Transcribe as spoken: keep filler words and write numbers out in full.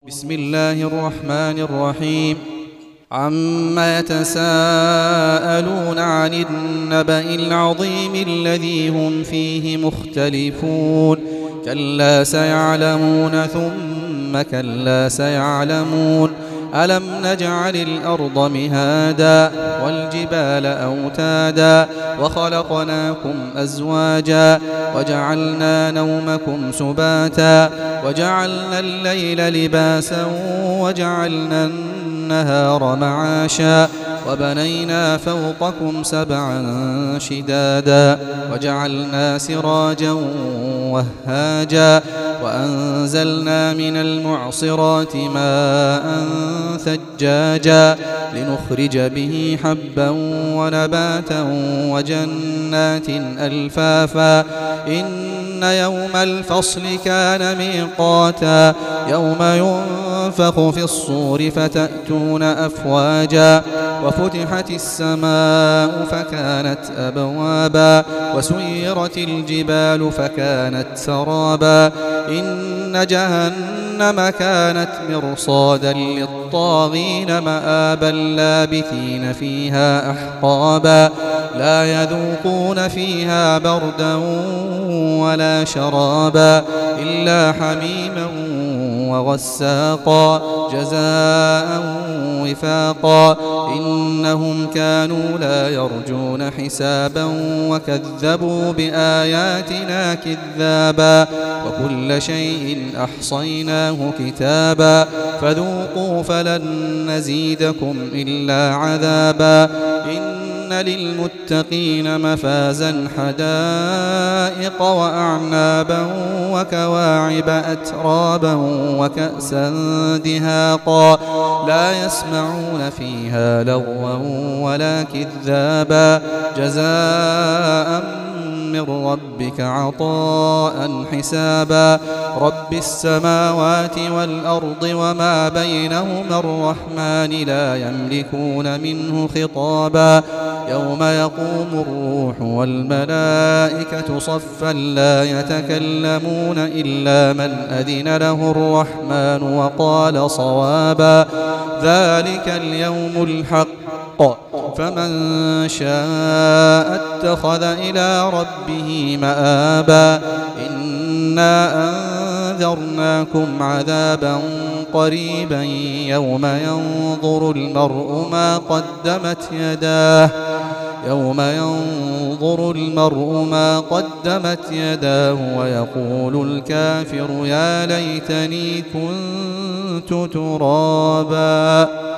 بسم الله الرحمن الرحيم. عما يتساءلون عن النبأ العظيم الذي هم فيه مختلفون كلا سيعلمون ثم كلا سيعلمون ألم نجعل الأرض مهادا والجبال أوتادا وخلقناكم أزواجا وجعلنا نومكم سباتا وجعلنا الليل لباسا وجعلنا النهار معاشا وبنينا فوقكم سبعا شدادا وجعلنا سراجا وهاجا وأنزلنا من المعصرات ماء ثجاجا لنخرج به حبا ونباتا وجنات ألفافا إن يوم الفصل كان ميقاتا يوم ينفخ في الصور فتأتون أفواجا وفتحت السماء فكانت أبوابا وسيرت الجبال فكانت سرابا إن جهنم كانت مرصادا للطاغين مآبا لابثين فيها أحقابا لا يذوقون فيها بردا ولا شرابا إلا حميما وغساقا جزاء وفاقا إنهم كانوا لا يرجون حسابا وكذبوا بآياتنا كذابا وكل شيء أحصيناه كتابا فذوقوا فلن نزيدكم إلا عذابا إن للمتقين مفازا حدائق وأعنابا وكواعب أترابا وكأسا دهاقا لا يسمعون فيها لغوا ولا كذابا جزاء من ربك عطاء حسابا رب السماوات والأرض وما بينهما الرحمن لا يملكون منه خطابا يوم يقوم الروح والملائكة صفا لا يتكلمون إلا من أذن له الرحمن وقال صوابا ذلك اليوم الحق فمن شاء اتخذ إلى ربه مآبا إنا أنذرناكم عذابا قريبا يوم ينظر المرء ما قدمت يداه يوم ينظر المرء ما قدمت يداه ويقول الكافر يا ليتني كنت ترابا.